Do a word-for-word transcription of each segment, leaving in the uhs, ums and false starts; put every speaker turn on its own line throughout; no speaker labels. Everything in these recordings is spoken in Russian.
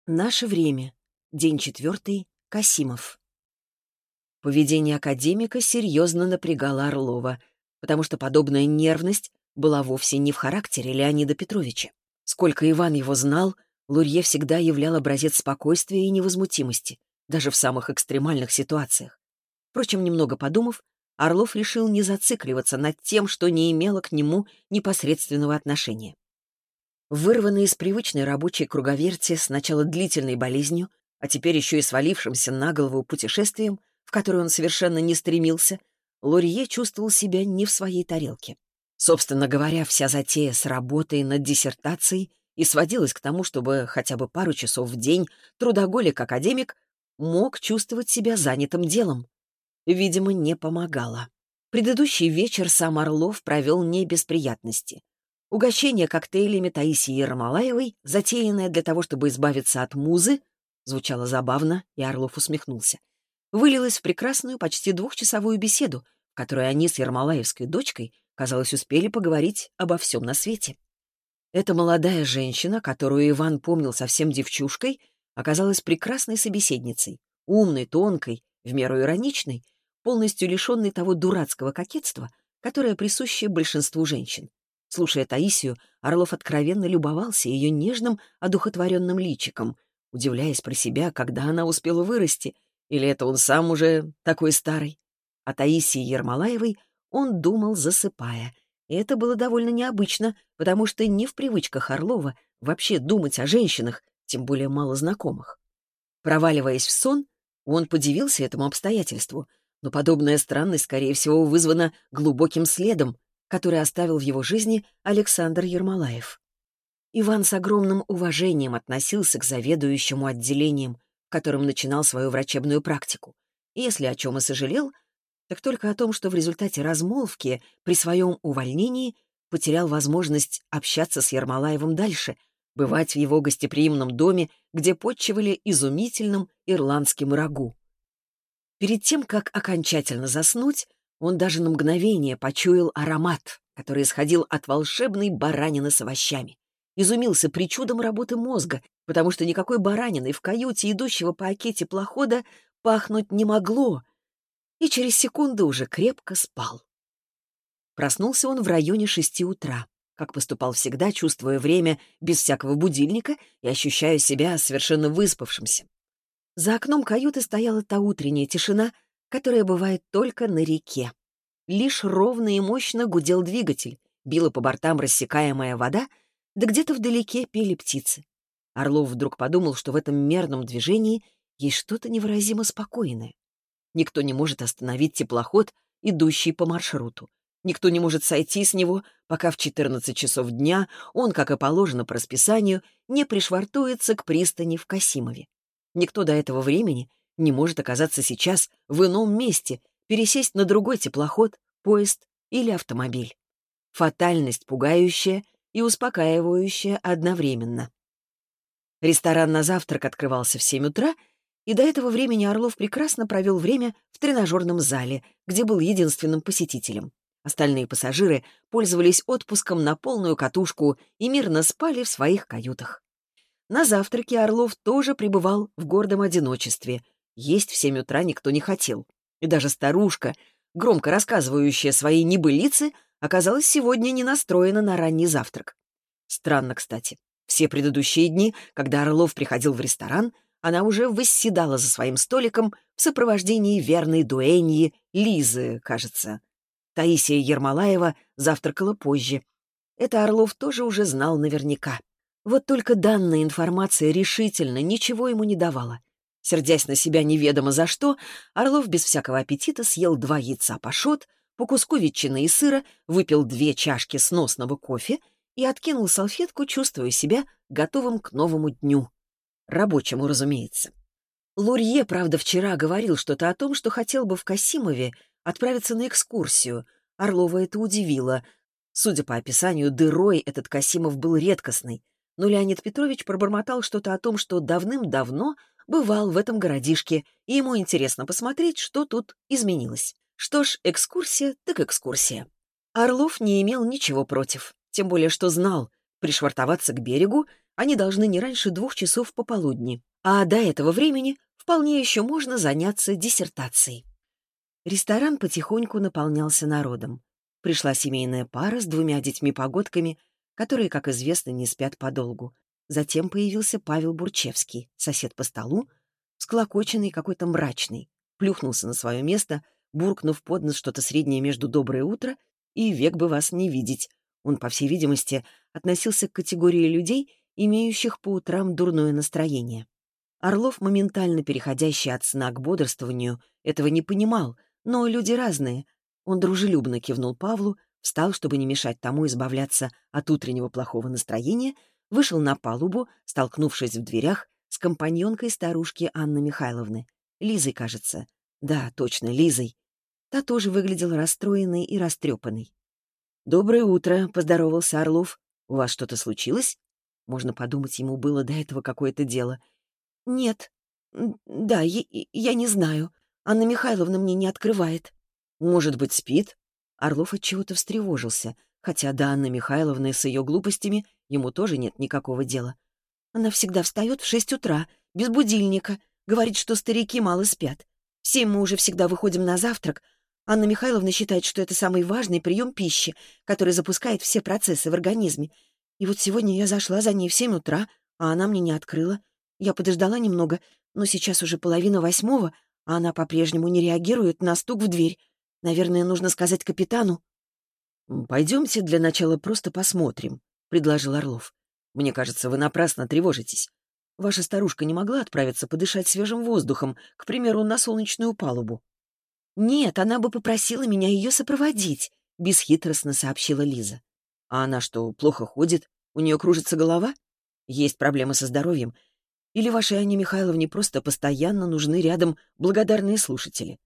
Наше время. День четвертый. Касимов. Поведение академика серьезно напрягало Орлова, потому что подобная нервность была вовсе не в характере Леонида Петровича. Сколько Иван его знал, Лурье всегда являл образец спокойствия и невозмутимости, даже в самых экстремальных ситуациях. Впрочем, немного подумав, Орлов решил не зацикливаться над тем, что не имело к нему непосредственного отношения. Вырванный из привычной рабочей круговерти с начала длительной болезнью, а теперь еще и свалившимся на голову путешествием, в которое он совершенно не стремился, Лурье чувствовал себя не в своей тарелке. Собственно говоря, вся затея с работой над диссертацией и сводилась к тому, чтобы хотя бы пару часов в день трудоголик-академик мог чувствовать себя занятым делом. Видимо, не помогало. Предыдущий вечер сам Орлов провел не без приятности. Угощение коктейлями Таисии Ермолаевой, затеянное для того, чтобы избавиться от музы, звучало забавно, и Орлов усмехнулся, вылилось в прекрасную почти двухчасовую беседу, в которой они с Ермолаевской дочкой, казалось, успели поговорить обо всем на свете. Эта молодая женщина, которую Иван помнил совсем девчушкой, оказалась прекрасной собеседницей, умной, тонкой, в меру ироничной, полностью лишенной того дурацкого кокетства, которое присуще большинству женщин. Слушая Таисию, Орлов откровенно любовался ее нежным, одухотворенным личиком, удивляясь про себя, когда она успела вырасти, или это он сам уже такой старый. О Таисии Ермолаевой он думал, засыпая, и это было довольно необычно, потому что не в привычках Орлова вообще думать о женщинах, тем более малознакомых. Проваливаясь в сон, он подивился этому обстоятельству, но подобная странность, скорее всего, вызвана глубоким следом, который оставил в его жизни Александр Ермолаев. Иван с огромным уважением относился к заведующему отделением, в котором начинал свою врачебную практику. И если о чем и сожалел, так только о том, что в результате размолвки при своем увольнении потерял возможность общаться с Ермолаевым дальше, бывать в его гостеприимном доме, где подчивали изумительным ирландским рагу. Перед тем, как окончательно заснуть, он даже на мгновение почуял аромат, который исходил от волшебной баранины с овощами. Изумился причудом работы мозга, потому что никакой бараниной в каюте идущего по оке теплохода пахнуть не могло, и через секунду уже крепко спал. Проснулся он в районе шести утра, как поступал всегда, чувствуя время без всякого будильника и ощущая себя совершенно выспавшимся. За окном каюты стояла та утренняя тишина, которая бывает только на реке. Лишь ровно и мощно гудел двигатель, била по бортам рассекаемая вода, да где-то вдалеке пели птицы. Орлов вдруг подумал, что в этом мерном движении есть что-то невыразимо спокойное. Никто не может остановить теплоход, идущий по маршруту. Никто не может сойти с него, пока в четырнадцать часов дня он, как и положено по расписанию, не пришвартуется к пристани в Касимове. Никто до этого времени не может оказаться сейчас в ином месте, пересесть на другой теплоход, поезд или автомобиль. Фатальность пугающая и успокаивающая одновременно. Ресторан на завтрак открывался в семь утра, и до этого времени Орлов прекрасно провел время в тренажерном зале, где был единственным посетителем. Остальные пассажиры пользовались отпуском на полную катушку и мирно спали в своих каютах. На завтраке Орлов тоже пребывал в гордом одиночестве. Есть в семь утра никто не хотел. И даже старушка, громко рассказывающая свои небылицы, оказалась сегодня не настроена на ранний завтрак. Странно, кстати. Все предыдущие дни, когда Орлов приходил в ресторан, она уже восседала за своим столиком в сопровождении верной дуэньи Лизы, кажется. Таисия Ермолаева завтракала позже. Это Орлов тоже уже знал наверняка. Вот только данная информация решительно ничего ему не давала. Сердясь на себя неведомо за что, Орлов без всякого аппетита съел два яйца пашот, по куску ветчины и сыра, выпил две чашки сносного кофе и откинул салфетку, чувствуя себя готовым к новому дню. Рабочему, разумеется. Лурье, правда, вчера говорил что-то о том, что хотел бы в Касимове отправиться на экскурсию. Орлова это удивило. Судя по описанию, дырой этот Касимов был редкостный. Но Леонид Петрович пробормотал что-то о том, что давным-давно бывал в этом городишке, и ему интересно посмотреть, что тут изменилось. Что ж, экскурсия так экскурсия. Орлов не имел ничего против, тем более что знал, пришвартоваться к берегу Они должны не раньше двух часов пополудни, а до этого времени вполне еще можно заняться диссертацией. Ресторан потихоньку наполнялся народом. Пришла семейная пара с двумя детьми-погодками, которые, как известно, не спят подолгу. Затем появился Павел Бурчевский, сосед по столу, всклокоченный, какой-то мрачный, плюхнулся на свое место, буркнув под нос что-то среднее между «доброе утро» и «век бы вас не видеть». Он, по всей видимости, относился к категории людей, имеющих по утрам дурное настроение. Орлов, моментально переходящий от сна к бодрствованию, этого не понимал, но люди разные. Он дружелюбно кивнул Павлу, встал, чтобы не мешать тому избавляться от утреннего плохого настроения, вышел на палубу, столкнувшись в дверях с компаньонкой старушки Анны Михайловны. Лизой, кажется. Да, точно, Лизой. Та тоже выглядела расстроенной и растрепанной. «Доброе утро», — поздоровался Орлов. «У вас что-то случилось?» Можно подумать, ему было до этого какое-то дело. «Нет. Да, я, я не знаю. Анна Михайловна мне не открывает». «Может быть, спит?» Орлов отчего-то встревожился, хотя до Анны Михайловны с ее глупостями ему тоже нет никакого дела. «Она всегда встает в шесть утра, без будильника, говорит, что старики мало спят. В семь мы уже всегда выходим на завтрак. Анна Михайловна считает, что это самый важный прием пищи, который запускает все процессы в организме. И вот сегодня я зашла за ней в семь утра, а она мне не открыла. Я подождала немного, но сейчас уже половина восьмого, а она по-прежнему не реагирует на стук в дверь. Наверное, нужно сказать капитану». «Пойдемте для начала просто посмотрим», — предложил Орлов. «Мне кажется, вы напрасно тревожитесь. Ваша старушка не могла отправиться подышать свежим воздухом, к примеру, на солнечную палубу?» «Нет, она бы попросила меня ее сопроводить», — бесхитростно сообщила Лиза. «А она что, плохо ходит? У нее кружится голова? Есть проблемы со здоровьем? Или вашей Анне Михайловне просто постоянно нужны рядом благодарные слушатели?»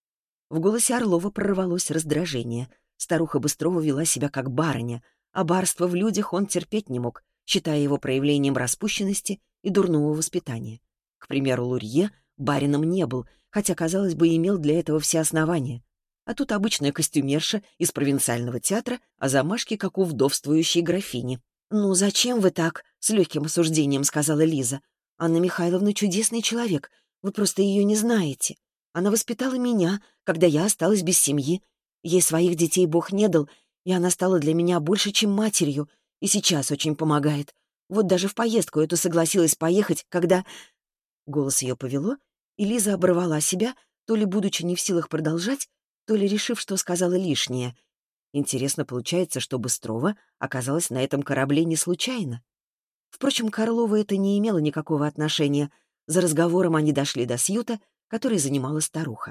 В голосе Орлова прорвалось раздражение. Старуха Быстрова вела себя как барыня, а барство в людях он терпеть не мог, считая его проявлением распущенности и дурного воспитания. К примеру, Лурье барином не был, хотя, казалось бы, имел для этого все основания. А тут обычная костюмерша из провинциального театра, а замашки, как у вдовствующей графини. «Ну, зачем вы так?» — с легким осуждением сказала Лиза. «Анна Михайловна чудесный человек, вы просто ее не знаете. Она воспитала меня, когда я осталась без семьи. Ей своих детей Бог не дал, и она стала для меня больше, чем матерью, и сейчас очень помогает. Вот даже в поездку эту согласилась поехать, когда...» Голос ее повело, и Лиза оборвала себя, то ли будучи не в силах продолжать, то ли решив, что сказала лишнее. Интересно получается, что Быстрова оказалась на этом корабле не случайно. Впрочем, к Орлову это не имело никакого отношения. За разговором они дошли до сьюта, который занимала старуха.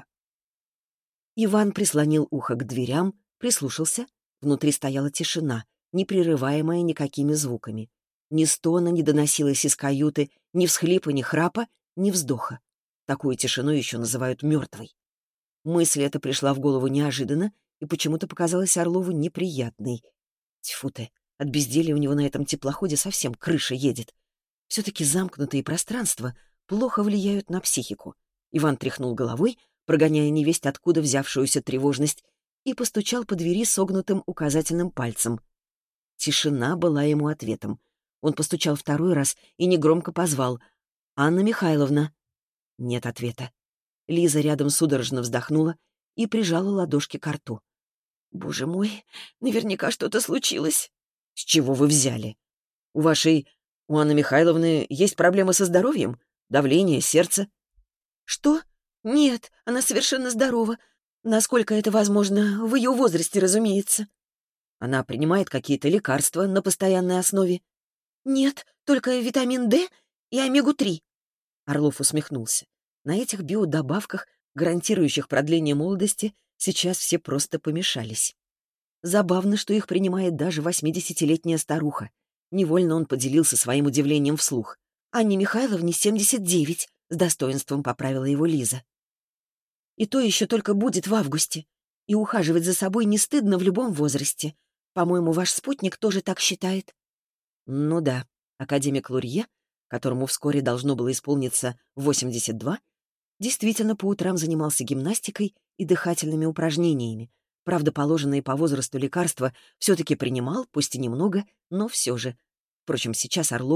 Иван прислонил ухо к дверям, прислушался. Внутри стояла тишина, не прерываемая никакими звуками. Ни стона не доносилось из каюты, ни всхлипа, ни храпа, ни вздоха. Такую тишину еще называют мертвой. Мысль эта пришла в голову неожиданно и почему-то показалась Орлову неприятной. Тьфу ты, от безделья у него на этом теплоходе совсем крыша едет. Все-таки замкнутые пространства плохо влияют на психику. Иван тряхнул головой, прогоняя невесть откуда взявшуюся тревожность, и постучал по двери согнутым указательным пальцем. Тишина была ему ответом. Он постучал второй раз и негромко позвал: «Анна Михайловна». Нет ответа. Лиза рядом судорожно вздохнула и прижала ладошки к рту. «Боже мой, наверняка что-то случилось». «С чего вы взяли? У вашей... у Анны Михайловны есть проблемы со здоровьем? Давление, сердце?» «Что? Нет, она совершенно здорова. Насколько это возможно, в ее возрасте, разумеется». «Она принимает какие-то лекарства на постоянной основе?» «Нет, только витамин дэ и омегу три». Орлов усмехнулся. На этих биодобавках, гарантирующих продление молодости, сейчас все просто помешались. Забавно, что их принимает даже восьмидесятилетняя старуха. Невольно он поделился своим удивлением вслух. «Анне Михайловне семьдесят девять», — с достоинством поправила его Лиза. «И то еще только будет в августе. И ухаживать за собой не стыдно в любом возрасте. По-моему, ваш спутник тоже так считает». Ну да, академик Лурье, которому вскоре должно было исполниться восемьдесят два, действительно по утрам занимался гимнастикой и дыхательными упражнениями. Правда, положенные по возрасту лекарства все-таки принимал, пусть и немного, но все же. Впрочем, сейчас Орлову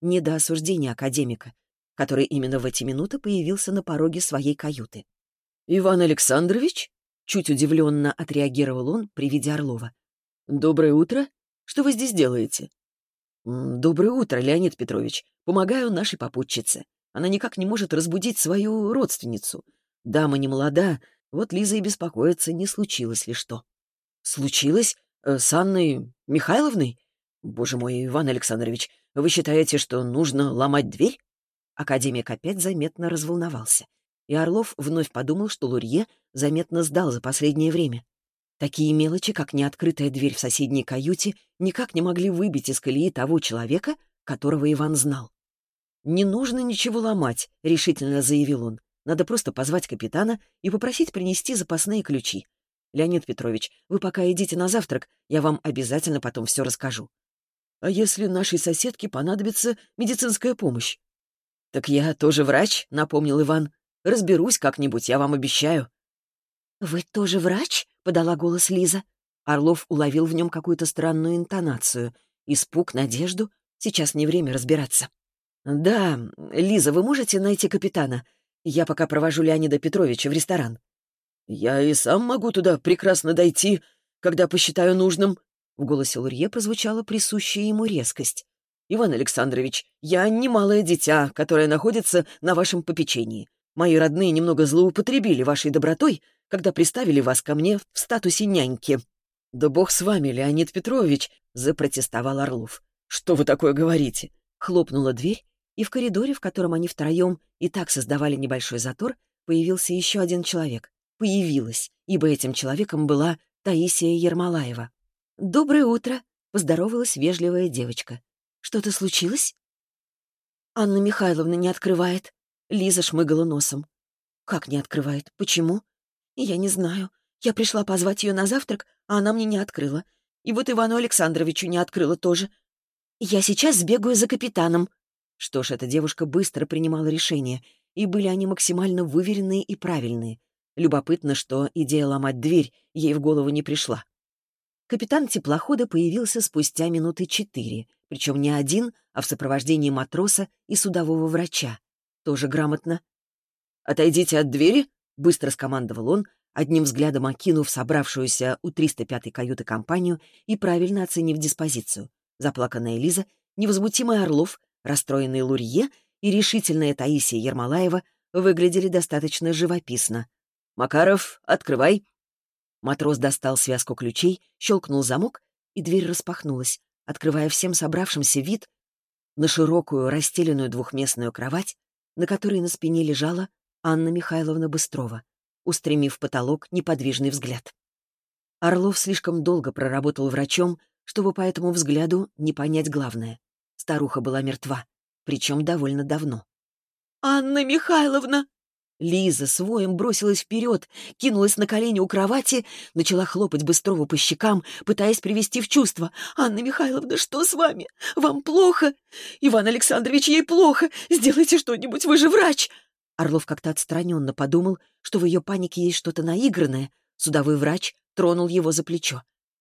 не до осуждения академика, который именно в эти минуты появился на пороге своей каюты. «Иван Александрович?» — чуть удивленно отреагировал он при виде Орлова. «Доброе утро. Что вы здесь делаете?» «М, «Доброе утро, Леонид Петрович. Помогаю нашей попутчице. Она никак не может разбудить свою родственницу. Дама не молода, вот Лиза и беспокоится, не случилось ли что». «Случилось? Э, с Анной Михайловной? Боже мой, Иван Александрович, вы считаете, что нужно ломать дверь?» Академик опять заметно разволновался. И Орлов вновь подумал, что Лурье заметно сдал за последнее время. Такие мелочи, как неоткрытая дверь в соседней каюте, никак не могли выбить из колеи того человека, которого Иван знал. «Не нужно ничего ломать», — решительно заявил он. «Надо просто позвать капитана и попросить принести запасные ключи. Леонид Петрович, вы пока идите на завтрак, я вам обязательно потом все расскажу. А если нашей соседке понадобится медицинская помощь?» «Так я тоже врач», — напомнил Иван. «Разберусь как-нибудь, я вам обещаю». «Вы тоже врач?» — подала голос Лиза. Орлов уловил в нем какую-то странную интонацию. Испуг, надежду. Сейчас не время разбираться. «Да, Лиза, вы можете найти капитана? Я пока провожу Леонида Петровича в ресторан». «Я и сам могу туда прекрасно дойти, когда посчитаю нужным». В голосе Лурье прозвучала присущая ему резкость. «Иван Александрович, я не малое дитя, которое находится на вашем попечении. Мои родные немного злоупотребили вашей добротой, когда приставили вас ко мне в статусе няньки». «Да бог с вами, Леонид Петрович», — запротестовал Орлов. «Что вы такое говорите?» Хлопнула дверь, и в коридоре, в котором они втроем и так создавали небольшой затор, появился еще один человек. Появилась, ибо этим человеком была Таисия Ермолаева. «Доброе утро», — поздоровалась вежливая девочка. «Что-то случилось?» «Анна Михайловна не открывает». Лиза шмыгала носом. «Как не открывает? Почему?» «Я не знаю. Я пришла позвать ее на завтрак, а она мне не открыла. И вот Ивану Александровичу не открыла тоже. Я сейчас сбегаю за капитаном». Что ж, эта девушка быстро принимала решения, и были они максимально выверенные и правильные. Любопытно, что идея ломать дверь ей в голову не пришла. Капитан теплохода появился спустя минуты четыре, причем не один, а в сопровождении матроса и судового врача. Тоже грамотно. «Отойдите от двери», — быстро скомандовал он, одним взглядом окинув собравшуюся у триста пятой каюты компанию и правильно оценив диспозицию. Заплаканная Лиза, невозмутимый Орлов, расстроенный Лурье и решительная Таисия Ермолаева выглядели достаточно живописно. «Макаров, открывай!» Матрос достал связку ключей, щелкнул замок, и дверь распахнулась, открывая всем собравшимся вид на широкую, расстеленную двухместную кровать, на которой на спине лежала Анна Михайловна Быстрова, устремив в потолок неподвижный взгляд. Орлов слишком долго проработал врачом, чтобы по этому взгляду не понять главное. Старуха была мертва, причем довольно давно. «Анна Михайловна!» Лиза с воем бросилась вперед, кинулась на колени у кровати, начала хлопать Быстрову по щекам, пытаясь привести в чувство. «Анна Михайловна, что с вами? Вам плохо? Иван Александрович, ей плохо! Сделайте что-нибудь, вы же врач!» Орлов как-то отстраненно подумал, что в ее панике есть что-то наигранное. Судовой врач тронул его за плечо.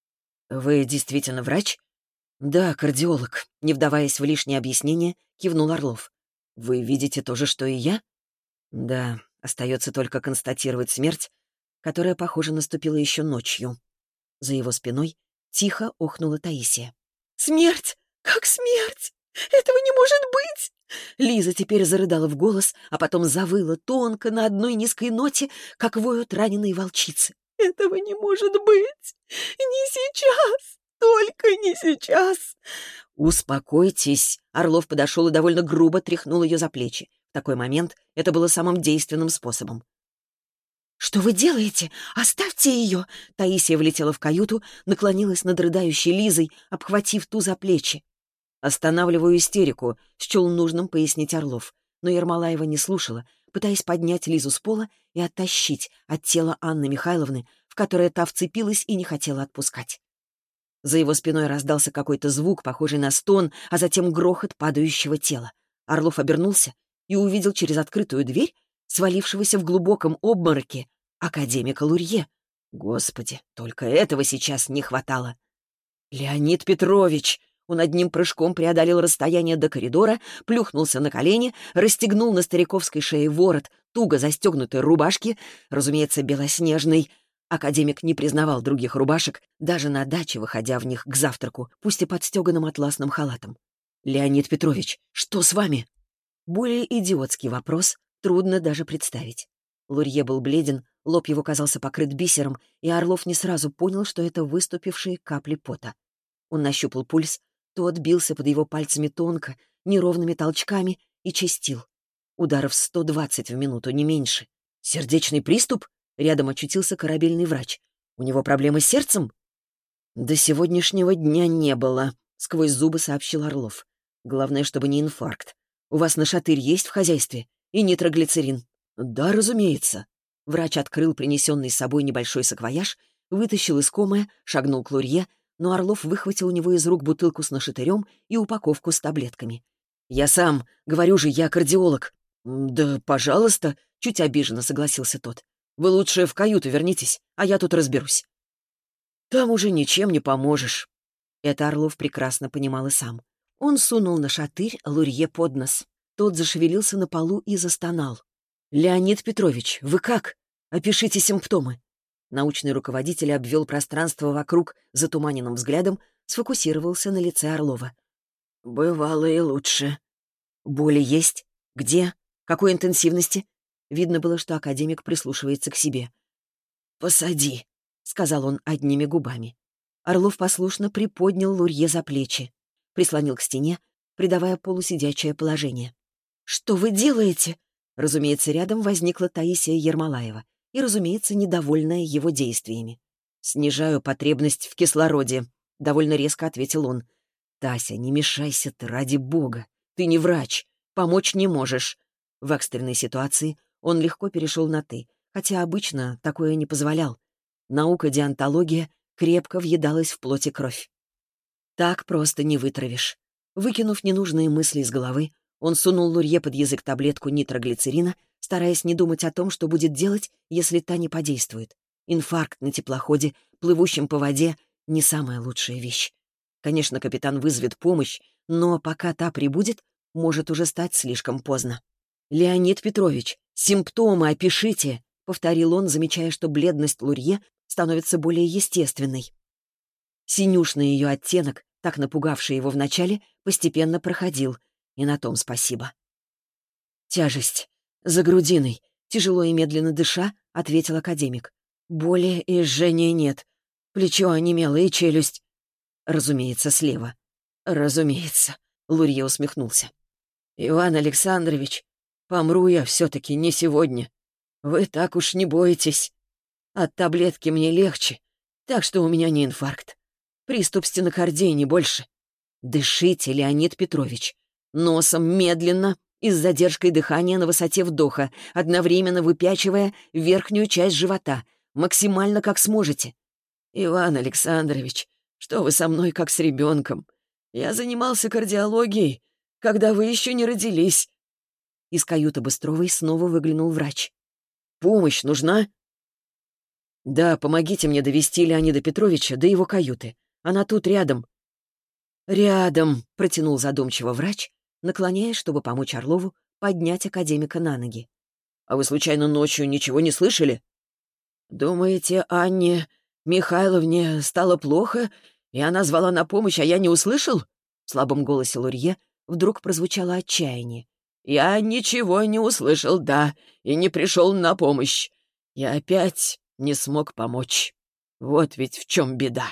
«Вы действительно врач?» «Да, кардиолог», — не вдаваясь в лишние объяснения, кивнул Орлов. «Вы видите то же, что и я?» «Да, остается только констатировать смерть, которая, похоже, наступила еще ночью». За его спиной тихо охнула Таисия. «Смерть! Как смерть! Этого не может быть!» Лиза теперь зарыдала в голос, а потом завыла тонко на одной низкой ноте, как воют раненые волчицы. «Этого не может быть! Не сейчас! Только не сейчас!» «Успокойтесь!» Орлов подошел и довольно грубо тряхнул ее за плечи. В такой момент это было самым действенным способом. «Что вы делаете? Оставьте ее!» Таисия влетела в каюту, наклонилась над рыдающей Лизой, обхватив ту за плечи. «Останавливаю истерику», — счел нужным пояснить Орлов. Но Ермолаева не слушала, пытаясь поднять Лизу с пола и оттащить от тела Анны Михайловны, в которое та вцепилась и не хотела отпускать. За его спиной раздался какой-то звук, похожий на стон, а затем грохот падающего тела. Орлов обернулся и увидел через открытую дверь свалившегося в глубоком обмороке академика Лурье. Господи, только этого сейчас не хватало. «Леонид Петрович!» Он одним прыжком преодолел расстояние до коридора, плюхнулся на колени, расстегнул на стариковской шее ворот туго застегнутой рубашки, разумеется, белоснежной. Академик не признавал других рубашек, даже на даче, выходя в них к завтраку, пусть и под стеганым атласным халатом. «Леонид Петрович, что с вами?» Более идиотский вопрос трудно даже представить. Лурье был бледен, лоб его казался покрыт бисером, и Орлов не сразу понял, что это выступившие капли пота. Он нащупал пульс, тот бился под его пальцами тонко, неровными толчками и чистил. Ударов сто двадцать в минуту, не меньше. «Сердечный приступ?» Рядом очутился корабельный врач. «У него проблемы с сердцем?» «До сегодняшнего дня не было», — сквозь зубы сообщил Орлов. «Главное, чтобы не инфаркт. У вас нашатырь есть в хозяйстве? И нитроглицерин?» «Да, разумеется». Врач открыл принесенный с собой небольшой саквояж, вытащил искомое, шагнул к Лурье, но Орлов выхватил у него из рук бутылку с нашатырем и упаковку с таблетками. «Я сам, говорю же, я кардиолог». «Да, пожалуйста», — чуть обиженно согласился тот. «Вы лучше в каюту вернитесь, а я тут разберусь». «Там уже ничем не поможешь». Это Орлов прекрасно понимал и сам. Он сунул нашатырь Лурье под нос. Тот зашевелился на полу и застонал. «Леонид Петрович, вы как? Опишите симптомы». Научный руководитель обвел пространство вокруг затуманенным взглядом, сфокусировался на лице Орлова. «Бывало и лучше». «Боли есть? Где? Какой интенсивности?» Видно было, что академик прислушивается к себе. «Посади», — сказал он одними губами. Орлов послушно приподнял Лурье за плечи, прислонил к стене, придавая полусидячее положение. «Что вы делаете?» Разумеется, рядом возникла Таисия Ермолаева и, разумеется, недовольная его действиями. «Снижаю потребность в кислороде», — довольно резко ответил он. «Тася, не мешайся ты, ради бога. Ты не врач, помочь не можешь». В экстренной ситуации он легко перешел на «ты», хотя обычно такое не позволял. Наука диантология крепко въедалась в плоть и кровь. Так просто не вытравишь. Выкинув ненужные мысли из головы, он сунул Лурье под язык таблетку нитроглицерина, стараясь не думать о том, что будет делать, если та не подействует. Инфаркт на теплоходе, плывущем по воде — не самая лучшая вещь. Конечно, капитан вызовет помощь, но пока та прибудет, может уже стать слишком поздно. «Леонид Петрович, симптомы опишите», — повторил он, замечая, что бледность Лурье становится более естественной. Синюшный ее оттенок, так напугавший его вначале, постепенно проходил, и на том спасибо. «Тяжесть. За грудиной. Тяжело и медленно дыша», — ответил академик. «Боли и жжения нет. Плечо онемело и челюсть». «Разумеется, слева». «Разумеется», — Лурье усмехнулся. «Иван Александрович, помру я все-таки не сегодня. Вы так уж не боитесь. От таблетки мне легче, так что у меня не инфаркт. Приступ стенокардии, не больше. Дышите, Леонид Петрович. Носом медленно и с задержкой дыхания на высоте вдоха, одновременно выпячивая верхнюю часть живота, максимально как сможете. Иван Александрович, что вы со мной как с ребенком? Я занимался кардиологией, когда вы еще не родились». Из каюты Быстровой снова выглянул врач. «Помощь нужна?» «Да, помогите мне довести Леонида Петровича до его каюты. Она тут рядом». «Рядом», — протянул задумчиво врач, наклоняясь, чтобы помочь Орлову поднять академика на ноги. «А вы, случайно, ночью ничего не слышали?» «Думаете, Анне Михайловне стало плохо, и она звала на помощь, а я не услышал?» В слабом голосе Лурье вдруг прозвучало отчаяние. «Я ничего не услышал, да, и не пришел на помощь. Я опять не смог помочь. Вот ведь в чем беда».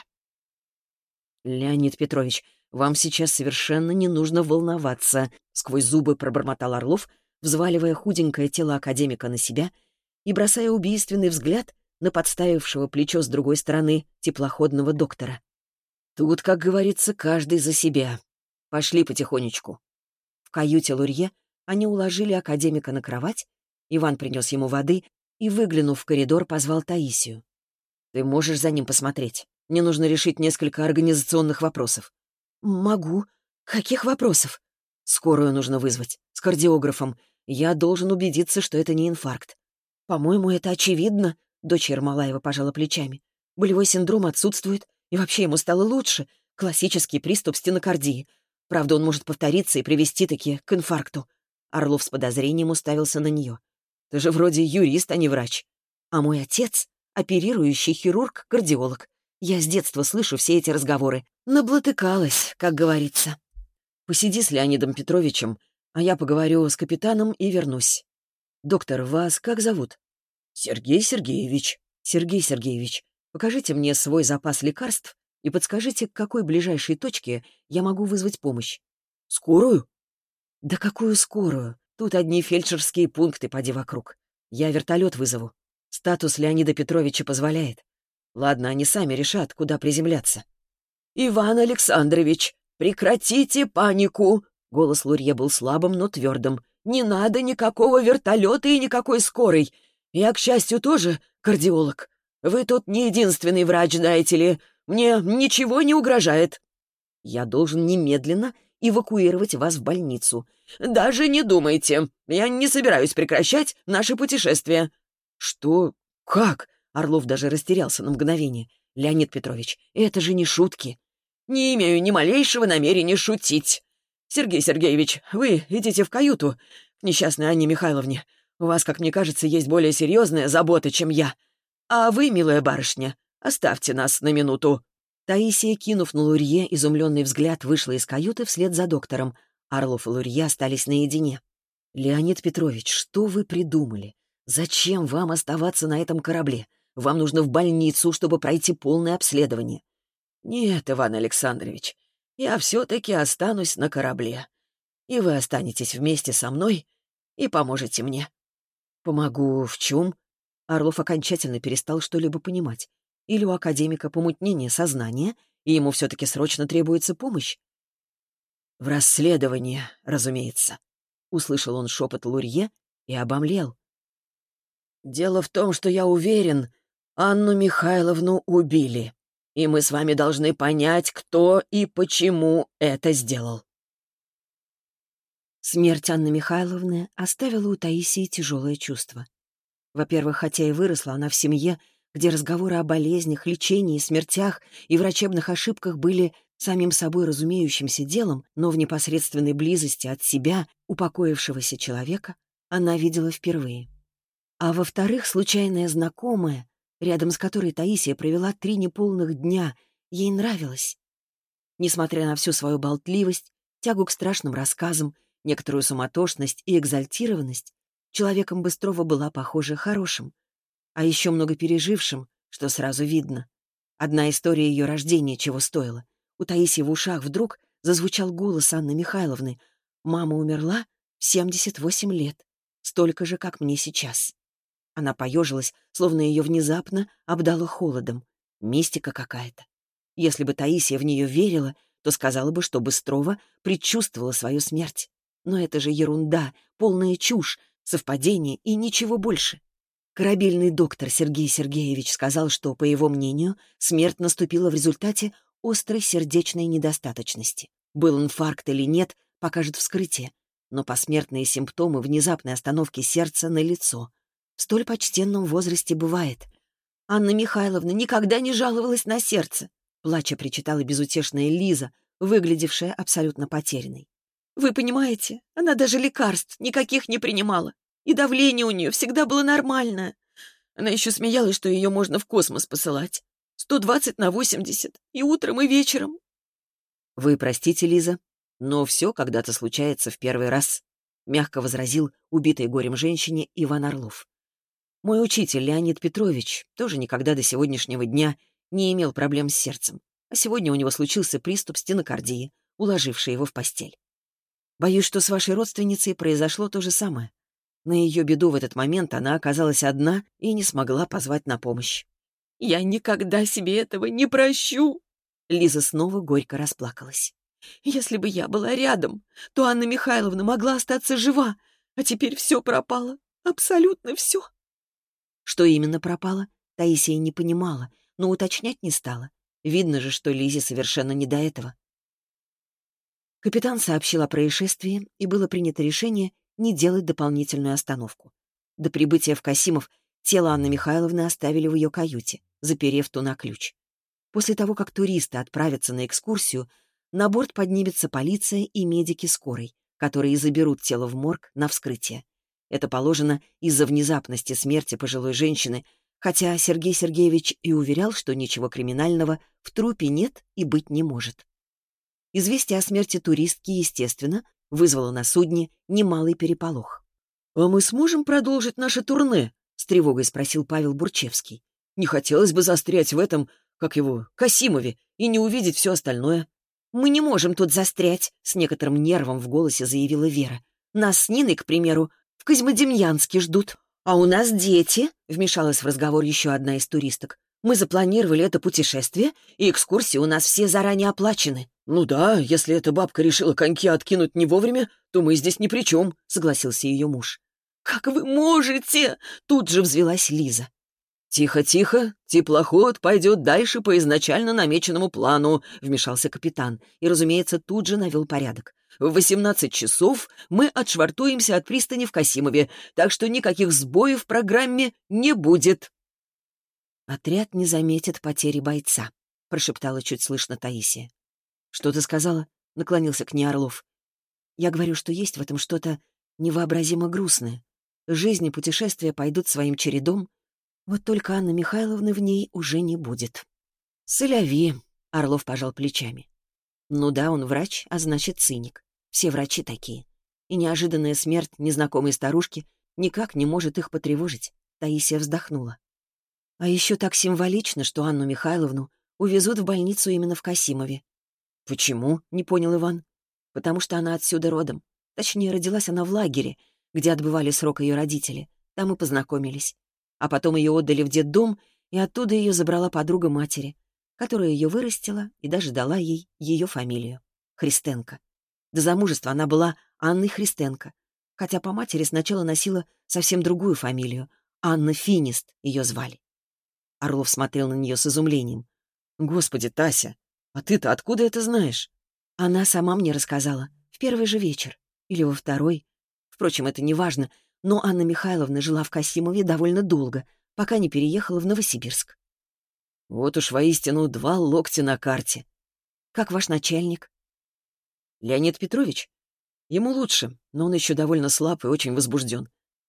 «Леонид Петрович, вам сейчас совершенно не нужно волноваться», — сквозь зубы пробормотал Орлов, взваливая худенькое тело академика на себя и бросая убийственный взгляд на подставившего плечо с другой стороны теплоходного доктора. «Тут, как говорится, каждый за себя. Пошли потихонечку». В каюте Лурье они уложили академика на кровать, Иван принес ему воды и, выглянув в коридор, позвал Таисию. «Ты можешь за ним посмотреть? Мне нужно решить несколько организационных вопросов». «Могу. Каких вопросов?» «Скорую нужно вызвать. С кардиографом. Я должен убедиться, что это не инфаркт». «По-моему, это очевидно», — дочь Ермолаева пожала плечами. «Болевой синдром отсутствует, и вообще ему стало лучше. Классический приступ стенокардии. Правда, он может повториться и привести-таки к инфаркту. Орлов с подозрением уставился на нее. Ты же вроде юрист, а не врач. А мой отец — оперирующий хирург-кардиолог. Я с детства слышу все эти разговоры. Наблатыкалась, как говорится. Посиди с Леонидом Петровичем, а я поговорю с капитаном и вернусь. Доктор, вас как зовут? Сергей Сергеевич. Сергей Сергеевич, покажите мне свой запас лекарств и подскажите, к какой ближайшей точке я могу вызвать помощь. Скорую? Да какую скорую? Тут одни фельдшерские пункты, поди вокруг. Я вертолет вызову. Статус Леонида Петровича позволяет. Ладно, они сами решат, куда приземляться. «Иван Александрович, прекратите панику!» Голос Лурье был слабым, но твердым. «Не надо никакого вертолета и никакой скорой. Я, к счастью, тоже кардиолог. Вы тут не единственный врач, знаете ли. Мне ничего не угрожает. Я должен немедленно эвакуировать вас в больницу. Даже не думайте. Я не собираюсь прекращать наше путешествие». «Что? Как?» Орлов даже растерялся на мгновение. «Леонид Петрович, это же не шутки». «Не имею ни малейшего намерения шутить. Сергей Сергеевич, вы идите в каюту к несчастной Анне Михайловне. У вас, как мне кажется, есть более серьезная забота, чем я. А вы, милая барышня, оставьте нас на минуту». Таисия, кинув на Лурье изумленный взгляд, вышла из каюты вслед за доктором. Орлов и Лурье остались наедине. «Леонид Петрович, что вы придумали? Зачем вам оставаться на этом корабле? Вам нужно в больницу, чтобы пройти полное обследование». «Нет, Иван Александрович, я все-таки останусь на корабле. И вы останетесь вместе со мной и поможете мне». «Помогу в чем?» Орлов окончательно перестал что-либо понимать. Или у академика помутнение сознания, и ему все-таки срочно требуется помощь? «В расследовании, разумеется», — услышал он шепот Лурье и обомлел. «Дело в том, что я уверен, Анну Михайловну убили, и мы с вами должны понять, кто и почему это сделал». Смерть Анны Михайловны оставила у Таисии тяжелое чувство. Во-первых, хотя и выросла она в семье, где разговоры о болезнях, лечении, смертях и врачебных ошибках были самим собой разумеющимся делом, но в непосредственной близости от себя, упокоившегося человека, она видела впервые. А во-вторых, случайная знакомая, рядом с которой Таисия провела три неполных дня, ей нравилась. Несмотря на всю свою болтливость, тягу к страшным рассказам, некоторую суматошность и экзальтированность, человеком Быстрова была, похоже, хорошим, а еще много пережившим, что сразу видно. Одна история ее рождения чего стоила. У Таисии в ушах вдруг зазвучал голос Анны Михайловны. «Мама умерла в семьдесят восемь лет, столько же, как мне сейчас». Она поежилась, словно ее внезапно обдало холодом. Мистика какая-то. Если бы Таисия в нее верила, то сказала бы, что Быстрова предчувствовала свою смерть. Но это же ерунда, полная чушь, совпадение и ничего больше. Корабельный доктор Сергей Сергеевич сказал, что, по его мнению, смерть наступила в результате острой сердечной недостаточности. Был инфаркт или нет, покажет вскрытие. Но посмертные симптомы внезапной остановки сердца налицо. В столь почтенном возрасте бывает. Анна Михайловна никогда не жаловалась на сердце, плача причитала безутешная Лиза, выглядевшая абсолютно потерянной. «Вы понимаете, она даже лекарств никаких не принимала. И давление у нее всегда было нормальное. Она еще смеялась, что ее можно в космос посылать. сто двадцать на восемьдесят. И утром, и вечером». «Вы простите, Лиза, но все когда-то случается в первый раз», — мягко возразил убитой горем женщине Иван Орлов. «Мой учитель Леонид Петрович тоже никогда до сегодняшнего дня не имел проблем с сердцем, а сегодня у него случился приступ стенокардии, уложивший его в постель. Боюсь, что с вашей родственницей произошло то же самое. На ее беду в этот момент она оказалась одна и не смогла позвать на помощь». «Я никогда себе этого не прощу!» Лиза снова горько расплакалась. «Если бы я была рядом, то Анна Михайловна могла остаться жива, а теперь все пропало, абсолютно все». Что именно пропало, Таисия не понимала, но уточнять не стала. Видно же, что Лизе совершенно не до этого. Капитан сообщил о происшествии, и было принято решение не делать дополнительную остановку. До прибытия в Касимов тело Анны Михайловны оставили в ее каюте, заперев ту на ключ. После того, как туристы отправятся на экскурсию, на борт поднимется полиция и медики скорой, которые заберут тело в морг на вскрытие. Это положено из-за внезапности смерти пожилой женщины, хотя Сергей Сергеевич и уверял, что ничего криминального в трупе нет и быть не может. Известие о смерти туристки, естественно, вызвало на судне немалый переполох. «А мы сможем продолжить наше турне?» — с тревогой спросил Павел Бурчевский. «Не хотелось бы застрять в этом, как его, Касимове, и не увидеть все остальное». «Мы не можем тут застрять», — с некоторым нервом в голосе заявила Вера. «Нас с Ниной, к примеру, в Козьмодемьянске ждут. А у нас дети», — вмешалась в разговор еще одна из туристок. «Мы запланировали это путешествие, и экскурсии у нас все заранее оплачены». «Ну да, если эта бабка решила коньки откинуть не вовремя, то мы здесь ни при чем», — согласился ее муж. «Как вы можете?» — тут же взвилась Лиза. «Тихо, тихо, теплоход пойдет дальше по изначально намеченному плану», — вмешался капитан и, разумеется, тут же навел порядок. «В восемнадцать часов мы отшвартуемся от пристани в Касимове, так что никаких сбоев в программе не будет». «Отряд не заметит потери бойца», — прошептала чуть слышно Таисия. «Что ты сказала?» — наклонился к ней Орлов. «Я говорю, что есть в этом что-то невообразимо грустное. Жизнь и путешествия пойдут своим чередом, вот только Анны Михайловны в ней уже не будет». «Соляви», — Орлов пожал плечами. «Ну да, он врач, а значит циник. Все врачи такие. И неожиданная смерть незнакомой старушки никак не может их потревожить». Таисия вздохнула. «А еще так символично, что Анну Михайловну увезут в больницу именно в Касимове». «Почему?» — не понял Иван. «Потому что она отсюда родом. Точнее, родилась она в лагере, где отбывали срок ее родители. Там и познакомились. А потом ее отдали в детдом, и оттуда ее забрала подруга матери, которая ее вырастила и даже дала ей ее фамилию — Христенко. До замужества она была Анной Христенко, хотя по матери сначала носила совсем другую фамилию — Анна Финист ее звали». Орлов смотрел на нее с изумлением. «Господи, Тася, а ты-то откуда это знаешь?» «Она сама мне рассказала. В первый же вечер. Или во второй. Впрочем, это не важно. Но Анна Михайловна жила в Касимове довольно долго, пока не переехала в Новосибирск». «Вот уж воистину два локтя на карте». «Как ваш начальник?» «Леонид Петрович? Ему лучше, но он еще довольно слаб и очень возбужден».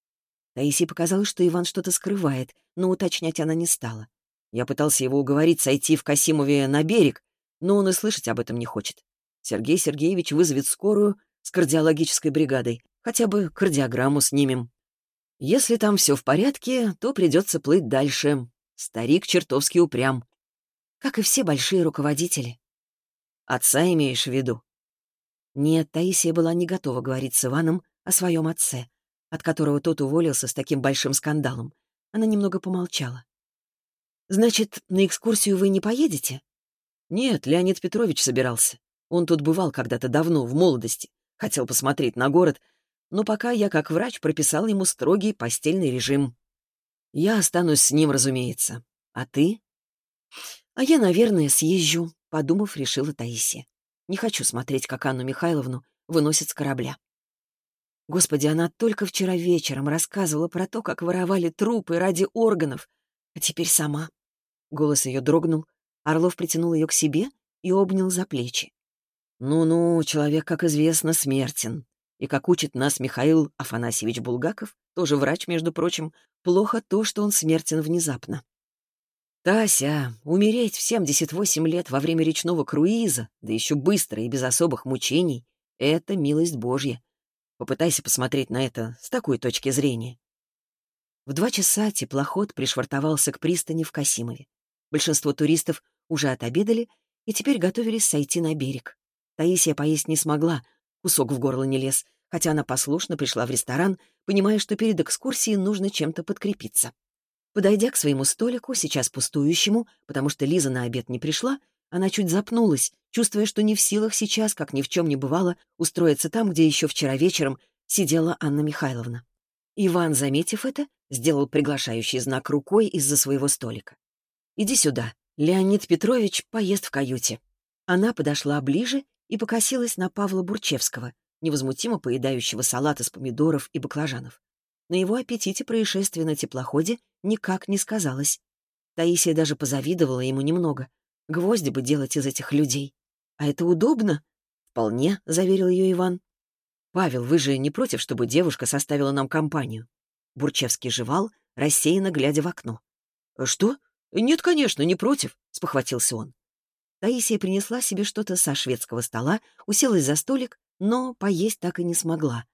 Таисии показалось, что Иван что-то скрывает, но уточнять она не стала. Я пытался его уговорить сойти в Касимове на берег, но он и слышать об этом не хочет. Сергей Сергеевич вызовет скорую с кардиологической бригадой. Хотя бы кардиограмму снимем. Если там все в порядке, то придется плыть дальше. Старик чертовски упрям. Как и все большие руководители. Отца имеешь в виду? Нет, Таисия была не готова говорить с Иваном о своем отце, от которого тот уволился с таким большим скандалом. Она немного помолчала. «Значит, на экскурсию вы не поедете?» «Нет, Леонид Петрович собирался. Он тут бывал когда-то давно, в молодости. Хотел посмотреть на город, но пока я, как врач, прописал ему строгий постельный режим. Я останусь с ним, разумеется. А ты?» «А я, наверное, съезжу», — подумав, решила Таисия. «Не хочу смотреть, как Анну Михайловну выносят с корабля». Господи, она только вчера вечером рассказывала про то, как воровали трупы ради органов, а теперь сама. Голос ее дрогнул, Орлов притянул ее к себе и обнял за плечи. «Ну-ну, человек, как известно, смертен. И, как учит нас Михаил Афанасьевич Булгаков, тоже врач, между прочим, плохо то, что он смертен внезапно. Тася, умереть в семьдесят восемь лет во время речного круиза, да еще быстро и без особых мучений — это милость Божья. Попытайся посмотреть на это с такой точки зрения». В два часа теплоход пришвартовался к пристани в Касимове. Большинство туристов уже отобедали и теперь готовились сойти на берег. Таисия поесть не смогла, кусок в горло не лез, хотя она послушно пришла в ресторан, понимая, что перед экскурсией нужно чем-то подкрепиться. Подойдя к своему столику, сейчас пустующему, потому что Лиза на обед не пришла, она чуть запнулась, чувствуя, что не в силах сейчас, как ни в чем не бывало, устроиться там, где еще вчера вечером сидела Анна Михайловна. Иван, заметив это, сделал приглашающий знак рукой из-за своего столика. «Иди сюда, Леонид Петрович поест в каюте». Она подошла ближе и покосилась на Павла Бурчевского, невозмутимо поедающего салат из помидоров и баклажанов. На его аппетите происшествие на теплоходе никак не сказалось. Таисия даже позавидовала ему немного. Гвозди бы делать из этих людей. А это удобно? Вполне, — заверил ее Иван. Павел, вы же не против, чтобы девушка составила нам компанию? Бурчевский жевал, рассеянно глядя в окно. Что? Нет, конечно, не против, — спохватился он. Таисия принесла себе что-то со шведского стола, уселась за столик, но поесть так и не смогла.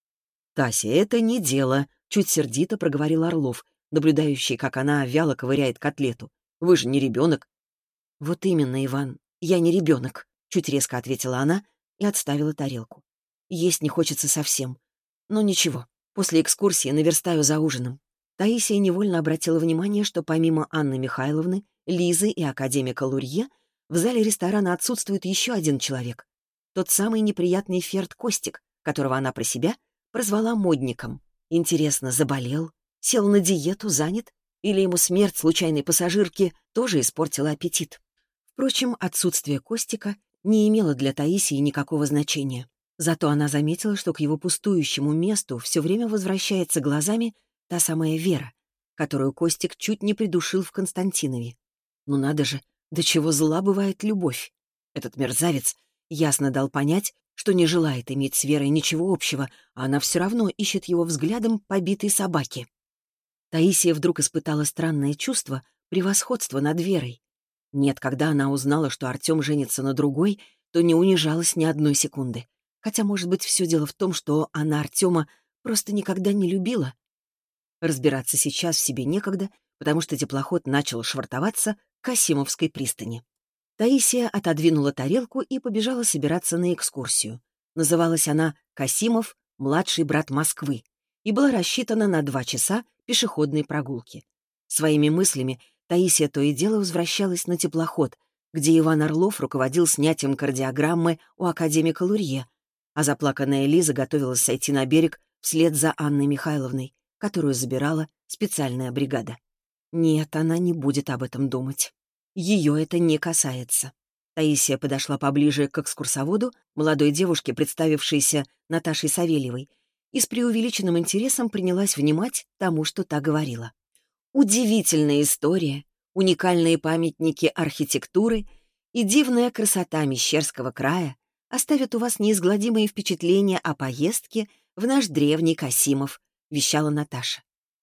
«Тася, это не дело», — чуть сердито проговорил Орлов, наблюдающий, как она вяло ковыряет котлету. «Вы же не ребенок». «Вот именно, Иван, я не ребенок», — чуть резко ответила она и отставила тарелку. «Есть не хочется совсем. Но ничего, после экскурсии наверстаю за ужином». Таисия невольно обратила внимание, что помимо Анны Михайловны, Лизы и академика Лурье в зале ресторана отсутствует еще один человек. Тот самый неприятный Ферд Костик, которого она про себя прозвала модником. Интересно, заболел? Сел на диету, занят? Или ему смерть случайной пассажирки тоже испортила аппетит? Впрочем, отсутствие Костика не имело для Таисии никакого значения. Зато она заметила, что к его пустующему месту все время возвращается глазами та самая Вера, которую Костик чуть не придушил в Константинове. Ну надо же, до чего зла бывает любовь. Этот мерзавец ясно дал понять, что не желает иметь с Верой ничего общего, а она все равно ищет его взглядом побитой собаки. Таисия вдруг испытала странное чувство превосходства над Верой. Нет, когда она узнала, что Артем женится на другой, то не унижалась ни одной секунды. Хотя, может быть, все дело в том, что она Артема просто никогда не любила. Разбираться сейчас в себе некогда, потому что теплоход начал швартоваться к Касимовской пристани. Таисия отодвинула тарелку и побежала собираться на экскурсию. Называлась она «Касимов, младший брат Москвы» и была рассчитана на два часа пешеходной прогулки. Своими мыслями Таисия то и дело возвращалась на теплоход, где Иван Орлов руководил снятием кардиограммы у академика Лурье, а заплаканная Лиза готовилась сойти на берег вслед за Анной Михайловной, которую забирала специальная бригада. Нет, она не будет об этом думать. Ее это не касается. Таисия подошла поближе к экскурсоводу, молодой девушке, представившейся Наташей Савельевой, и с преувеличенным интересом принялась внимать тому, что та говорила. Удивительная история, уникальные памятники архитектуры и дивная красота Мещерского края оставят у вас неизгладимые впечатления о поездке в наш древний Касимов, вещала Наташа.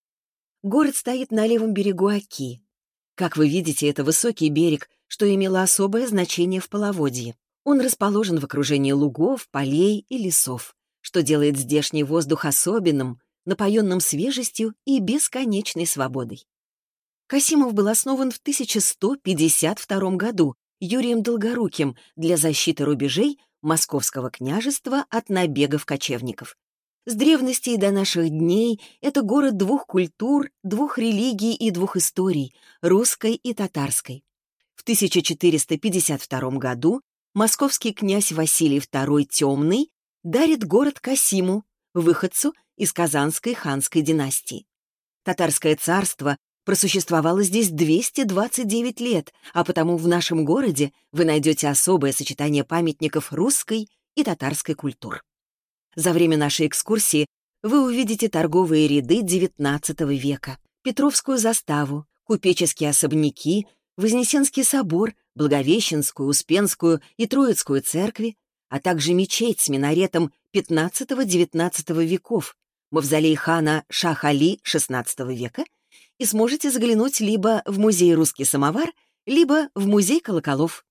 Город стоит на левом берегу Оки. Как вы видите, это высокий берег, что имело особое значение в половодье. Он расположен в окружении лугов, полей и лесов, что делает здешний воздух особенным, напоенным свежестью и бесконечной свободой. Касимов был основан в тысяча сто пятьдесят втором году Юрием Долгоруким для защиты рубежей Московского княжества от набегов кочевников. С древности и до наших дней это город двух культур, двух религий и двух историй — русской и татарской. В тысяча четыреста пятьдесят втором году московский князь Василий второй Темный дарит город Касиму, выходцу из Казанской ханской династии. Татарское царство просуществовало здесь двести двадцать девять лет, а потому в нашем городе вы найдете особое сочетание памятников русской и татарской культур. За время нашей экскурсии вы увидите торговые ряды девятнадцатого века, Петровскую заставу, купеческие особняки, Вознесенский собор, Благовещенскую, Успенскую и Троицкую церкви, а также мечеть с минаретом пятнадцатого-девятнадцатого веков, мавзолей хана Шах-Али шестнадцатого века, и сможете заглянуть либо в музей «Русский самовар», либо в музей колоколов.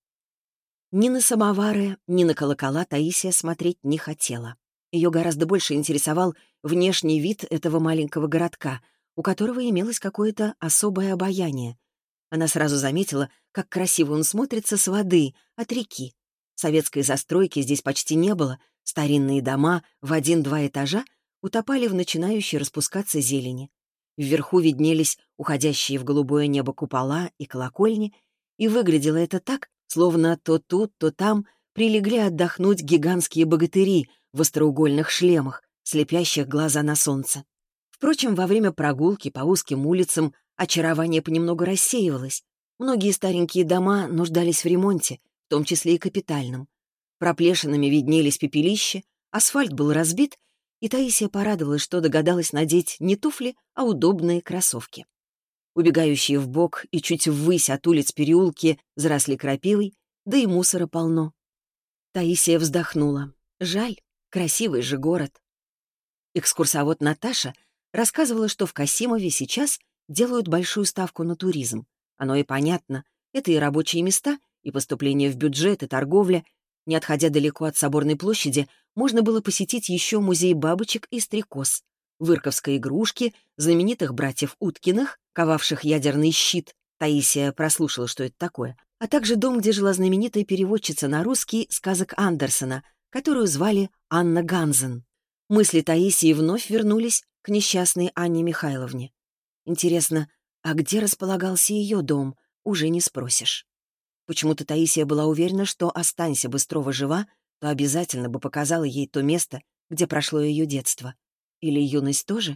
Ни на самовары, ни на колокола Таисия смотреть не хотела. Ее гораздо больше интересовал внешний вид этого маленького городка, у которого имелось какое-то особое обаяние. Она сразу заметила, как красиво он смотрится с воды, от реки. Советской застройки здесь почти не было, старинные дома в один-два этажа утопали в начинающей распускаться зелени. Вверху виднелись уходящие в голубое небо купола и колокольни, и выглядело это так, словно то тут, то там прилегли отдохнуть гигантские богатыри в остроугольных шлемах, слепящих глаза на солнце. Впрочем, во время прогулки по узким улицам очарование понемногу рассеивалось. Многие старенькие дома нуждались в ремонте, в том числе и капитальном. Проплешинами виднелись пепелища, асфальт был разбит, и Таисия порадовалась, что догадалась надеть не туфли, а удобные кроссовки. Убегающие вбок и чуть ввысь от улиц переулки заросли крапивой, да и мусора полно. Таисия вздохнула. Жаль, красивый же город. Экскурсовод Наташа рассказывала, что в Касимове сейчас делают большую ставку на туризм. Оно и понятно. Это и рабочие места, и поступление в бюджет, и торговля. Не отходя далеко от Соборной площади, можно было посетить еще музей бабочек и стрекоз, вырковской игрушки, знаменитых братьев Уткиных, ковавших ядерный щит. Таисия прослушала, что это такое. А также дом, где жила знаменитая переводчица на русский сказок Андерсена, которую звали Анна Ганзен. Мысли Таисии вновь вернулись к несчастной Анне Михайловне. Интересно, а где располагался ее дом, уже не спросишь. Почему-то Таисия была уверена, что, останься Быстрова жива, то обязательно бы показала ей то место, где прошло ее детство. Или юность тоже?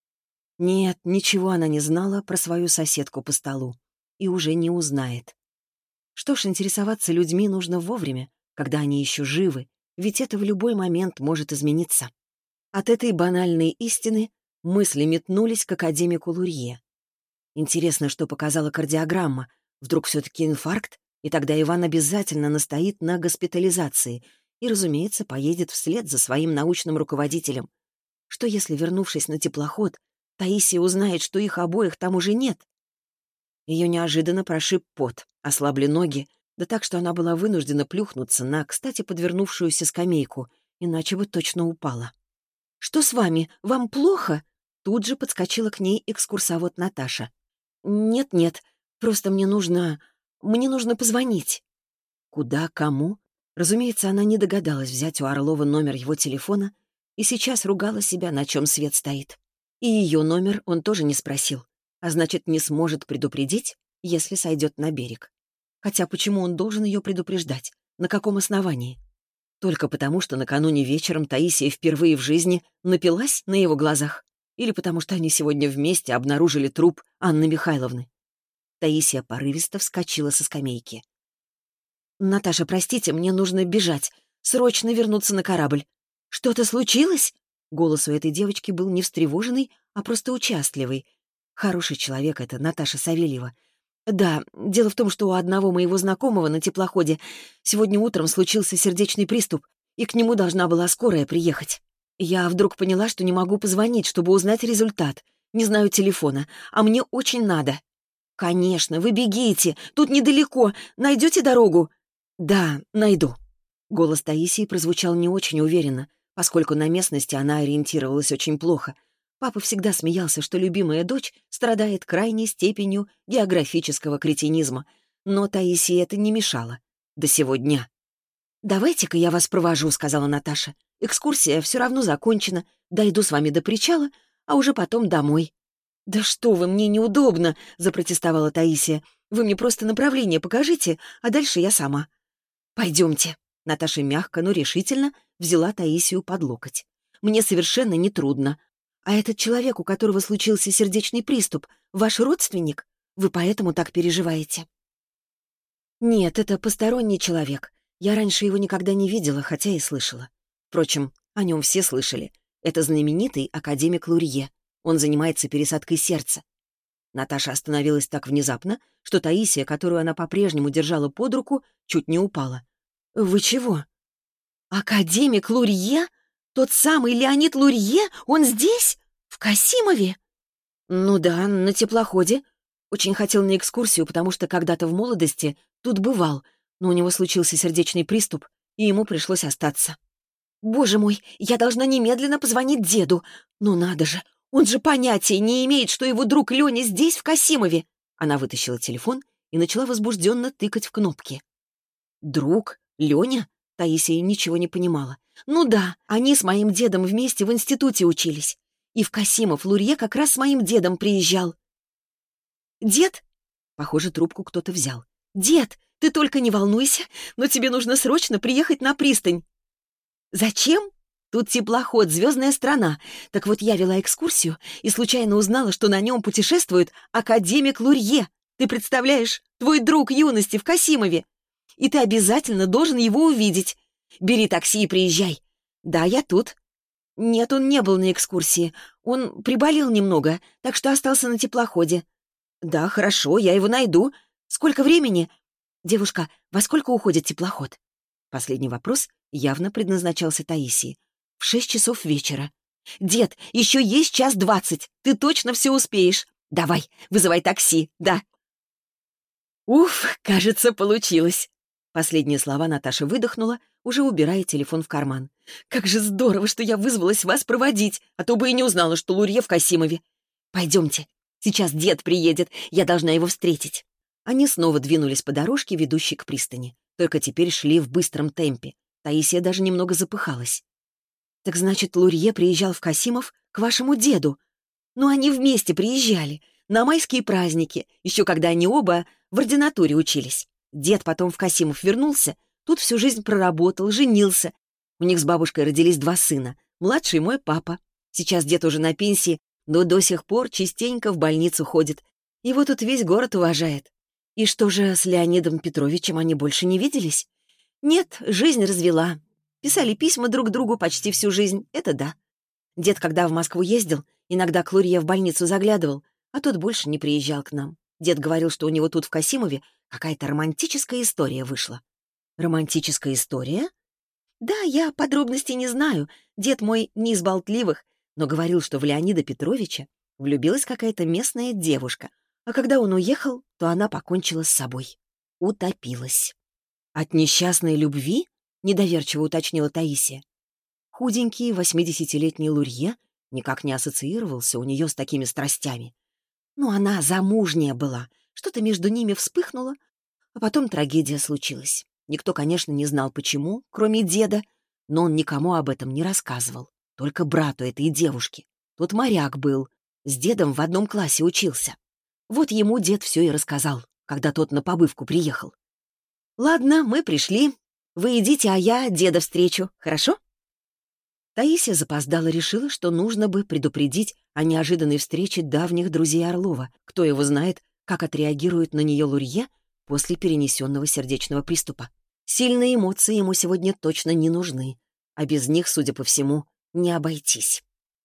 Нет, ничего она не знала про свою соседку по столу. И уже не узнает. Что ж, интересоваться людьми нужно вовремя, когда они еще живы, ведь это в любой момент может измениться. От этой банальной истины мысли метнулись к академику Лурье. Интересно, что показала кардиограмма. Вдруг все-таки инфаркт, и тогда Иван обязательно настоит на госпитализации и, разумеется, поедет вслед за своим научным руководителем. Что если, вернувшись на теплоход, Таисия узнает, что их обоих там уже нет? Ее неожиданно прошиб пот, ослабли ноги, да так, что она была вынуждена плюхнуться на, кстати, подвернувшуюся скамейку, иначе бы точно упала. «Что с вами? Вам плохо?» Тут же подскочила к ней экскурсовод Наташа. «Нет-нет, просто мне нужно... мне нужно позвонить». Куда, кому? Разумеется, она не догадалась взять у Орлова номер его телефона и сейчас ругала себя, на чем свет стоит. И ее номер он тоже не спросил, а значит, не сможет предупредить, если сойдет на берег. Хотя почему он должен ее предупреждать? На каком основании? Только потому, что накануне вечером Таисия впервые в жизни напилась на его глазах? Или потому, что они сегодня вместе обнаружили труп Анны Михайловны? Таисия порывисто вскочила со скамейки. «Наташа, простите, мне нужно бежать. Срочно вернуться на корабль». «Что-то случилось?» Голос у этой девочки был не встревоженный, а просто участливый. Хороший человек это, Наташа Савельева. «Да, дело в том, что у одного моего знакомого на теплоходе сегодня утром случился сердечный приступ, и к нему должна была скорая приехать. Я вдруг поняла, что не могу позвонить, чтобы узнать результат. Не знаю телефона, а мне очень надо». «Конечно, вы бегите, тут недалеко. Найдете дорогу?» «Да, найду». Голос Таисии прозвучал не очень уверенно, поскольку на местности она ориентировалась очень плохо. Папа всегда смеялся, что любимая дочь страдает крайней степенью географического кретинизма. Но Таисии это не мешало. До сего дня. «Давайте-ка я вас провожу», — сказала Наташа. «Экскурсия все равно закончена. Дойду с вами до причала, а уже потом домой». «Да что вы, мне неудобно», — запротестовала Таисия. «Вы мне просто направление покажите, а дальше я сама». «Пойдемте». Наташа мягко, но решительно взяла Таисию под локоть. «Мне совершенно не трудно. А этот человек, у которого случился сердечный приступ, ваш родственник? Вы поэтому так переживаете?» «Нет, это посторонний человек. Я раньше его никогда не видела, хотя и слышала. Впрочем, о нем все слышали. Это знаменитый академик Лурье. Он занимается пересадкой сердца». Наташа остановилась так внезапно, что Таисия, которую она по-прежнему держала под руку, чуть не упала. «Вы чего?» «Академик Лурье? Тот самый Леонид Лурье? Он здесь? В Касимове?» «Ну да, на теплоходе. Очень хотел на экскурсию, потому что когда-то в молодости тут бывал, но у него случился сердечный приступ, и ему пришлось остаться». «Боже мой, я должна немедленно позвонить деду. Ну надо же, он же понятия не имеет, что его друг Леня здесь, в Касимове». Она вытащила телефон и начала возбужденно тыкать в кнопки. «Друг? Леня?» Таисия ничего не понимала. «Ну да, они с моим дедом вместе в институте учились. И в Касимов Лурье как раз с моим дедом приезжал». «Дед?» Похоже, трубку кто-то взял. «Дед, ты только не волнуйся, но тебе нужно срочно приехать на пристань». «Зачем?» «Тут теплоход, звездная страна. Так вот я вела экскурсию и случайно узнала, что на нем путешествует академик Лурье. Ты представляешь, твой друг юности в Касимове. И ты обязательно должен его увидеть. Бери такси и приезжай». «Да, я тут». «Нет, он не был на экскурсии. Он приболел немного, так что остался на теплоходе». «Да, хорошо, я его найду. Сколько времени?» «Девушка, во сколько уходит теплоход?» Последний вопрос явно предназначался Таисии. «В шесть часов вечера». «Дед, еще есть час двадцать. Ты точно все успеешь. Давай, вызывай такси, да». «Уф, кажется, получилось». Последние слова Наташа выдохнула, уже убирая телефон в карман. «Как же здорово, что я вызвалась вас проводить, а то бы и не узнала, что Лурье в Касимове. Пойдемте, сейчас дед приедет, я должна его встретить». Они снова двинулись по дорожке, ведущей к пристани. Только теперь шли в быстром темпе. Таисия даже немного запыхалась. «Так значит, Лурье приезжал в Касимов к вашему деду? Ну, они вместе приезжали, на майские праздники, еще когда они оба в ординатуре учились. Дед потом в Касимов вернулся, тут всю жизнь проработал, женился. У них с бабушкой родились два сына, младший мой папа. Сейчас дед уже на пенсии, но до сих пор частенько в больницу ходит. Его тут весь город уважает. И что же, с Леонидом Петровичем они больше не виделись? Нет, жизнь развела. Писали письма друг другу почти всю жизнь, это да. Дед, когда в Москву ездил, иногда к Лурье в больницу заглядывал, а тот больше не приезжал к нам. Дед говорил, что у него тут в Касимове какая-то романтическая история вышла. Романтическая история? Да, я подробностей не знаю. Дед мой не из болтливых, но говорил, что в Леонида Петровича влюбилась какая-то местная девушка, а когда он уехал, то она покончила с собой. Утопилась. «От несчастной любви?» — недоверчиво уточнила Таисия. Худенький восьмидесятилетний Лурье никак не ассоциировался у нее с такими страстями. Ну, она замужняя была, что-то между ними вспыхнуло, а потом трагедия случилась. Никто, конечно, не знал, почему, кроме деда, но он никому об этом не рассказывал, только брату этой девушки. Тот моряк был, с дедом в одном классе учился. Вот ему дед все и рассказал, когда тот на побывку приехал. «Ладно, мы пришли. Вы идите, а я деда встречу, хорошо?» Таисия запоздала, решила, что нужно бы предупредить о неожиданной встрече давних друзей Орлова. Кто его знает, как отреагирует на нее Лурье после перенесенного сердечного приступа. Сильные эмоции ему сегодня точно не нужны, а без них, судя по всему, не обойтись.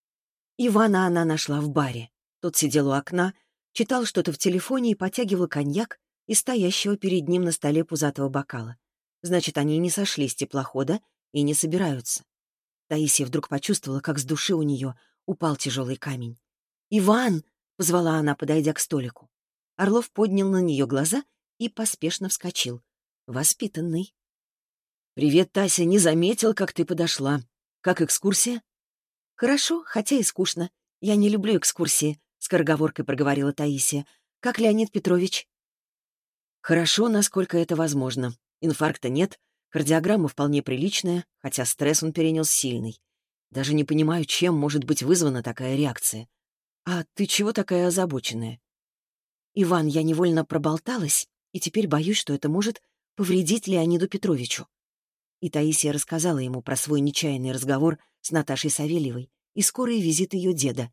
Ивана она нашла в баре. Тот сидел у окна, читал что-то в телефоне и потягивал коньяк из стоящего перед ним на столе пузатого бокала. Значит, они не сошли с теплохода и не собираются. Таисия вдруг почувствовала, как с души у нее упал тяжелый камень. «Иван!» — позвала она, подойдя к столику. Орлов поднял на нее глаза и поспешно вскочил. Воспитанный. «Привет, Тася, не заметил, как ты подошла. Как экскурсия?» «Хорошо, хотя и скучно. Я не люблю экскурсии», — скороговоркой проговорила Таисия. «Как Леонид Петрович?» «Хорошо, насколько это возможно. Инфаркта нет, кардиограмма вполне приличная, хотя стресс он перенес сильный. Даже не понимаю, чем может быть вызвана такая реакция. А ты чего такая озабоченная?» «Иван, я невольно проболталась, и теперь боюсь, что это может повредить Леониду Петровичу». И Таисия рассказала ему про свой нечаянный разговор с Наташей Савельевой и скорый визит ее деда.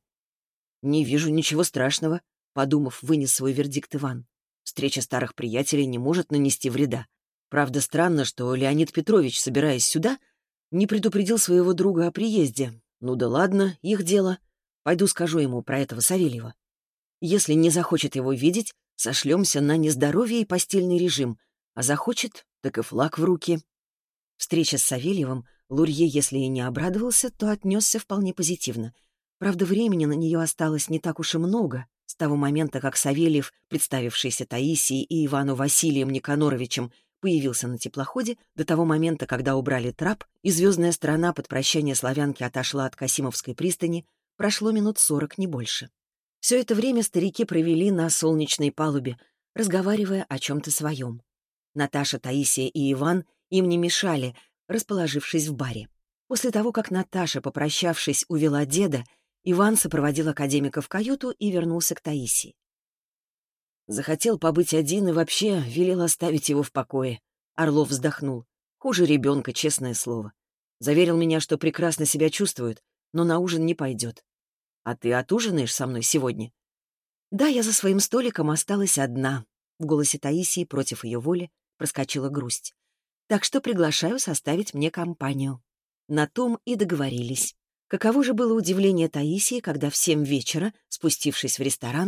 «Не вижу ничего страшного», — подумав, вынес свой вердикт Иван. «Встреча старых приятелей не может нанести вреда. Правда, странно, что Леонид Петрович, собираясь сюда, не предупредил своего друга о приезде. Ну да ладно, их дело. Пойду скажу ему про этого Савельева. Если не захочет его видеть, сошлемся на нездоровье и постельный режим, а захочет, так и флаг в руки». Встреча с Савельевым Лурье, если и не обрадовался, то отнесся вполне позитивно. Правда, времени на нее осталось не так уж и много. С того момента, как Савельев, представившийся Таисией и Ивану Василием Никаноровичем, появился на теплоходе, до того момента, когда убрали трап, и звездная страна под прощание славянки отошла от Касимовской пристани, прошло минут сорок, не больше. Все это время старики провели на солнечной палубе, разговаривая о чем-то своем. Наташа, Таисия и Иван им не мешали, расположившись в баре. После того, как Наташа, попрощавшись, увела деда, Иван сопроводил академика в каюту и вернулся к Таисии. Захотел побыть один и вообще велел оставить его в покое. Орлов вздохнул. Хуже ребенка, честное слово. Заверил меня, что прекрасно себя чувствует, но на ужин не пойдет. А ты отужинаешь со мной сегодня? Да, я за своим столиком осталась одна. В голосе Таисии против ее воли проскочила грусть. Так что приглашаю составить мне компанию. На том и договорились. Каково же было удивление Таисии, когда в семь вечера, спустившись в ресторан,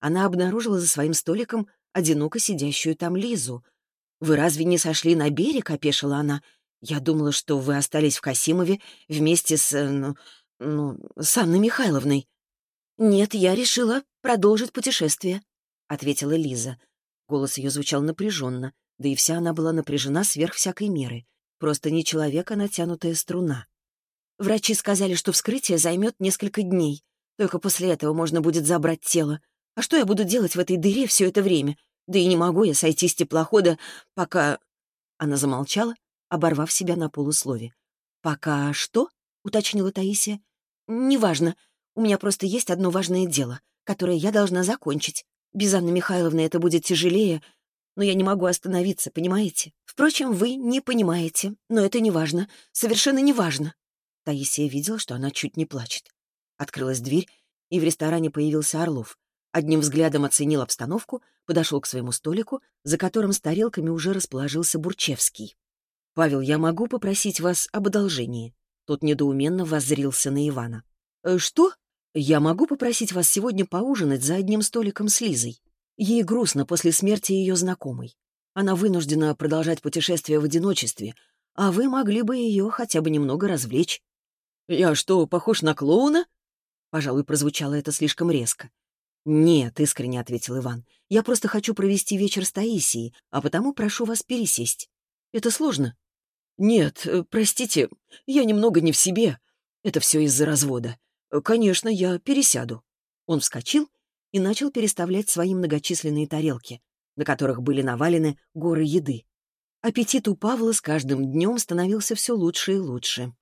она обнаружила за своим столиком одиноко сидящую там Лизу. «Вы разве не сошли на берег?» — опешила она. «Я думала, что вы остались в Касимове вместе с... э, ну, ну, с Анной Михайловной». «Нет, я решила продолжить путешествие», — ответила Лиза. Голос ее звучал напряженно, да и вся она была напряжена сверх всякой меры. Просто не человек, а натянутая струна. «Врачи сказали, что вскрытие займет несколько дней. Только после этого можно будет забрать тело. А что я буду делать в этой дыре все это время? Да и не могу я сойти с теплохода, пока...» Она замолчала, оборвав себя на полуслове. «Пока что?» — уточнила Таисия. «Неважно. У меня просто есть одно важное дело, которое я должна закончить. Без Анны Михайловны это будет тяжелее, но я не могу остановиться, понимаете? Впрочем, вы не понимаете, но это не важно, совершенно не важно». Таисия видела, что она чуть не плачет. Открылась дверь, и в ресторане появился Орлов. Одним взглядом оценил обстановку, подошел к своему столику, за которым с тарелками уже расположился Бурчевский. «Павел, я могу попросить вас об одолжении?» Тот недоуменно воззрился на Ивана. «Э, «Что?» «Я могу попросить вас сегодня поужинать за одним столиком с Лизой. Ей грустно после смерти ее знакомой. Она вынуждена продолжать путешествие в одиночестве, а вы могли бы ее хотя бы немного развлечь». «Я что, похож на клоуна?» Пожалуй, прозвучало это слишком резко. «Нет», — искренне ответил Иван, — «я просто хочу провести вечер с Таисией, а потому прошу вас пересесть. Это сложно?» «Нет, э, простите, я немного не в себе. Это все из-за развода. Э, Конечно, я пересяду». Он вскочил и начал переставлять свои многочисленные тарелки, на которых были навалены горы еды. Аппетит у Павла с каждым днем становился все лучше и лучше.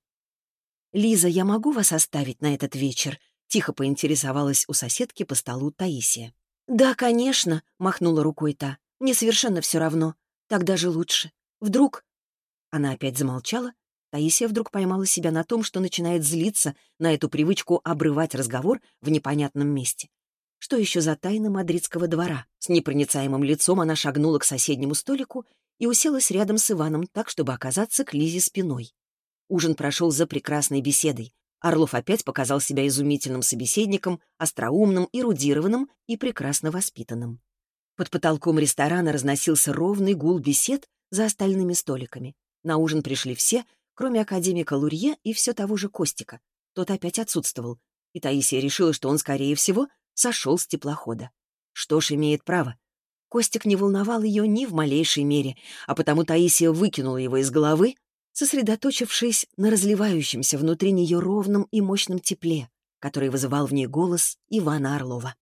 «Лиза, я могу вас оставить на этот вечер?» — тихо поинтересовалась у соседки по столу Таисия. «Да, конечно», — махнула рукой та. «Мне совершенно все равно. Так даже лучше. Вдруг...» Она опять замолчала. Таисия вдруг поймала себя на том, что начинает злиться на эту привычку обрывать разговор в непонятном месте. Что еще за тайна мадридского двора? С непроницаемым лицом она шагнула к соседнему столику и уселась рядом с Иваном так, чтобы оказаться к Лизе спиной. Ужин прошел за прекрасной беседой. Орлов опять показал себя изумительным собеседником, остроумным, эрудированным и прекрасно воспитанным. Под потолком ресторана разносился ровный гул бесед за остальными столиками. На ужин пришли все, кроме академика Лурье и все того же Костика. Тот опять отсутствовал, и Таисия решила, что он, скорее всего, сошел с теплохода. Что ж, имеет право. Костик не волновал ее ни в малейшей мере, а потому Таисия выкинула его из головы, сосредоточившись на разливающемся внутри нее ровном и мощном тепле, который вызывал в ней голос Ивана Орлова.